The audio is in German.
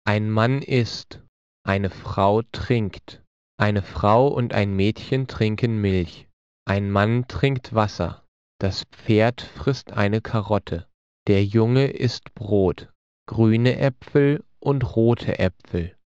Ein Mann isst, eine Frau trinkt. Eine Frau und ein Mädchen trinken Milch. Ein Mann trinkt Wasser. Das Pferd frisst eine Karotte. Der Junge isst Brot, grüne Äpfel und rote Äpfel.